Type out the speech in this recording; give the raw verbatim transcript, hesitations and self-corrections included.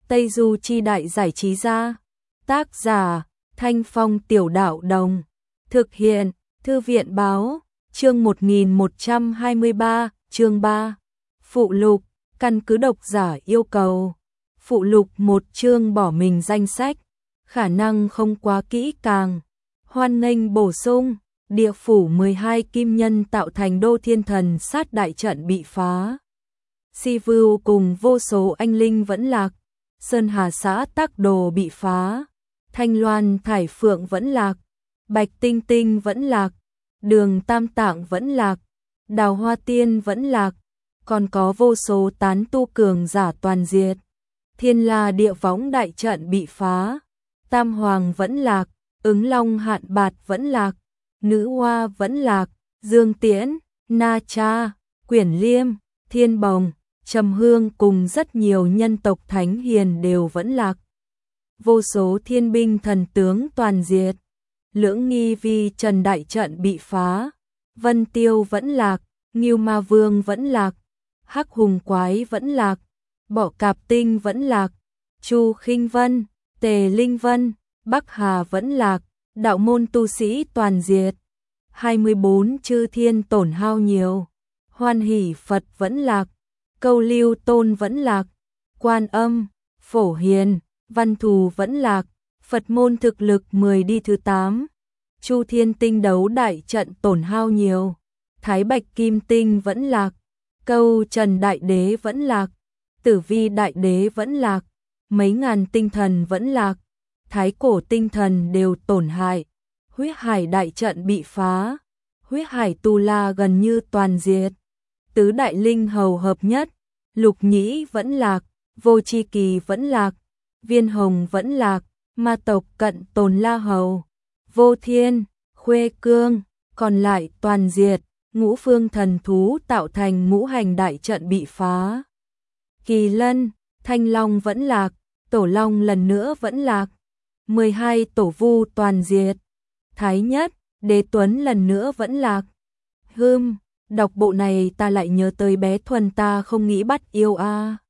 Tây Du Chi Đại Giải Trí Gia. Tác giả Thanh Phong Tiểu Đạo Đồng. Thực hiện Thư viện Báo. Chương một nghìn một trăm hai mươi ba, chương ba. Phụ lục, căn cứ độc giả yêu cầu. Phụ lục một chương bỏ mình danh sách, khả năng không quá kỹ càng. Hoan nghênh bổ sung, địa phủ mười hai kim nhân tạo thành đô thiên thần sát đại trận bị phá. Si Vưu cùng vô số anh linh vẫn lạc. Sơn Hà xã Tắc Đồ bị phá. Thanh Loan Thải Phượng vẫn lạc. Bạch Tinh Tinh vẫn lạc. Đường Tam Tạng vẫn lạc. Đào Hoa Tiên vẫn lạc. Còn có vô số tán tu cường giả toàn diệt. Thiên La Địa Võng đại trận bị phá. Tam Hoàng vẫn lạc. Ứng Long Hạn Bạt vẫn lạc. Nữ Hoa vẫn lạc. Dương Tiễn, Na Cha, Quyển Liêm, Thiên Bồng, Trầm Hương cùng rất nhiều nhân tộc thánh hiền đều vẫn lạc. Vô số thiên binh thần tướng toàn diệt. Lưỡng Nghi Vi Trần đại trận bị phá. Vân Tiêu vẫn lạc. Ngưu Ma Vương vẫn lạc. Hắc Hùng Quái vẫn lạc. Bọ Cạp Tinh vẫn lạc. Chu Khinh Vân, Tề Linh Vân, Bắc Hà vẫn lạc. Đạo môn tu sĩ toàn diệt. hai mươi bốn chư thiên tổn hao nhiều. Hoan Hỷ Phật vẫn lạc. Câu Lưu Tôn vẫn lạc. Quan Âm, Phổ Hiền, Văn Thù vẫn lạc. Phật môn thực lực mười đi thứ tám. Chu Thiên Tinh đấu đại trận tổn hao nhiều. Thái Bạch Kim Tinh vẫn lạc. Câu Trần Đại Đế vẫn lạc. Tử Vi Đại Đế vẫn lạc. Mấy ngàn tinh thần vẫn lạc. Thái cổ tinh thần đều tổn hại. Huyết Hải đại trận bị phá. Huyết Hải Tu La gần như toàn diệt. Tứ đại linh hầu hợp nhất. Lục Nhĩ vẫn lạc. Vô Chi Kỳ vẫn lạc. Viên Hồng vẫn lạc. Ma tộc Cận Tồn La Hầu, Vô Thiên, Khuê Cương, còn lại toàn diệt. Ngũ phương thần thú tạo thành ngũ hành đại trận bị phá. Kỳ Lân, Thanh Long vẫn lạc. Tổ Long lần nữa vẫn lạc. mười hai tổ vu toàn diệt. Thái Nhất, Đế Tuấn lần nữa vẫn lạc. Hừm, đọc bộ này ta lại nhớ tới bé Thuần ta không nghĩ bắt yêu a. À.